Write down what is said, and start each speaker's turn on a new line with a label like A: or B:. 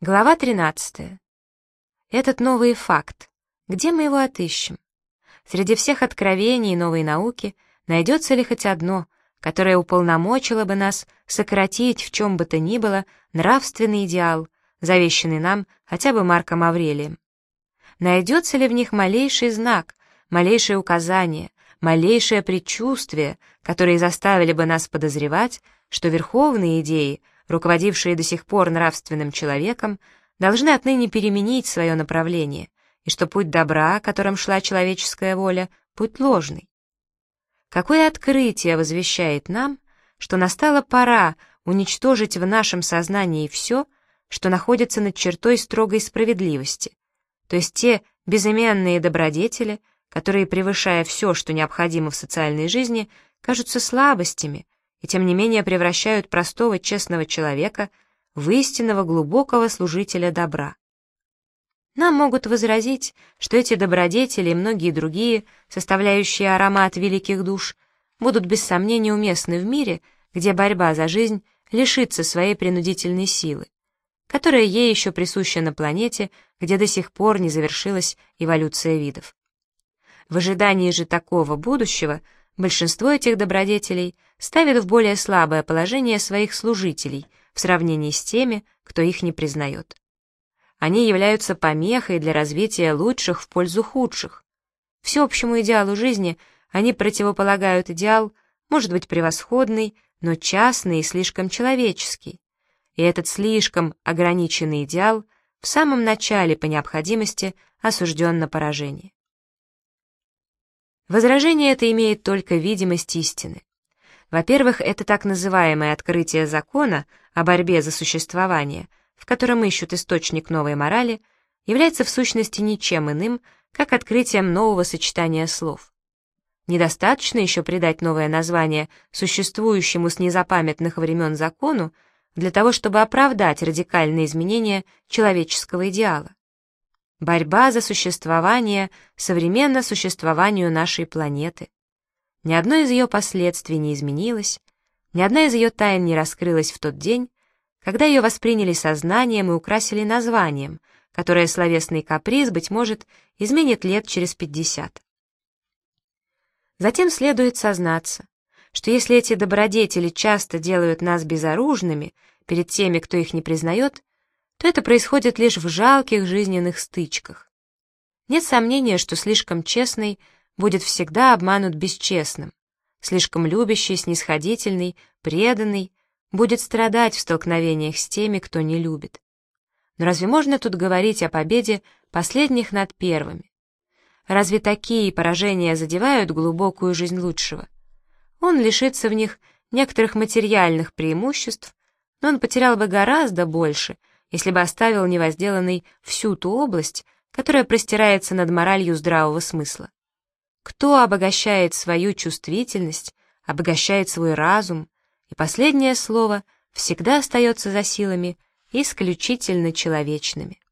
A: Глава 13. Этот новый факт. Где мы его отыщем? Среди всех откровений новой науки найдется ли хоть одно, которое уполномочило бы нас сократить в чем бы то ни было нравственный идеал, завещанный нам хотя бы Марком Аврелием? Найдется ли в них малейший знак, малейшее указание, малейшее предчувствие, которые заставили бы нас подозревать, что верховные идеи, руководившие до сих пор нравственным человеком, должны отныне переменить свое направление, и что путь добра, которым шла человеческая воля, путь ложный? Какое открытие возвещает нам, что настала пора уничтожить в нашем сознании все, что находится над чертой строгой справедливости, то есть те безыменные добродетели, которые, превышая все, что необходимо в социальной жизни, кажутся слабостями, и тем не менее превращают простого честного человека в истинного глубокого служителя добра. Нам могут возразить, что эти добродетели и многие другие, составляющие аромат великих душ, будут без сомнения уместны в мире, где борьба за жизнь лишится своей принудительной силы, которая ей еще присуща на планете, где до сих пор не завершилась эволюция видов. В ожидании же такого будущего большинство этих добродетелей ставит в более слабое положение своих служителей в сравнении с теми, кто их не признает. Они являются помехой для развития лучших в пользу худших. Всеобщему идеалу жизни они противополагают идеал, может быть, превосходный, но частный и слишком человеческий. И этот слишком ограниченный идеал в самом начале по необходимости осужден на поражение. Возражение это имеет только видимость истины. Во-первых, это так называемое открытие закона о борьбе за существование, в котором ищут источник новой морали, является в сущности ничем иным, как открытием нового сочетания слов. Недостаточно еще придать новое название существующему с незапамятных времен закону для того, чтобы оправдать радикальные изменения человеческого идеала. Борьба за существование современна существованию нашей планеты. Ни одно из ее последствий не изменилось, ни одна из ее тайн не раскрылась в тот день, когда ее восприняли сознанием и украсили названием, которое словесный каприз, быть может, изменит лет через 50. Затем следует сознаться, что если эти добродетели часто делают нас безоружными перед теми, кто их не признает, то это происходит лишь в жалких жизненных стычках. Нет сомнения, что слишком честный будет всегда обманут бесчестным, слишком любящий, снисходительный, преданный будет страдать в столкновениях с теми, кто не любит. Но разве можно тут говорить о победе последних над первыми? Разве такие поражения задевают глубокую жизнь лучшего? Он лишится в них некоторых материальных преимуществ, но он потерял бы гораздо больше, если бы оставил невозделанной всю ту область, которая простирается над моралью здравого смысла. Кто обогащает свою чувствительность, обогащает свой разум, и последнее слово всегда остается за силами исключительно человечными.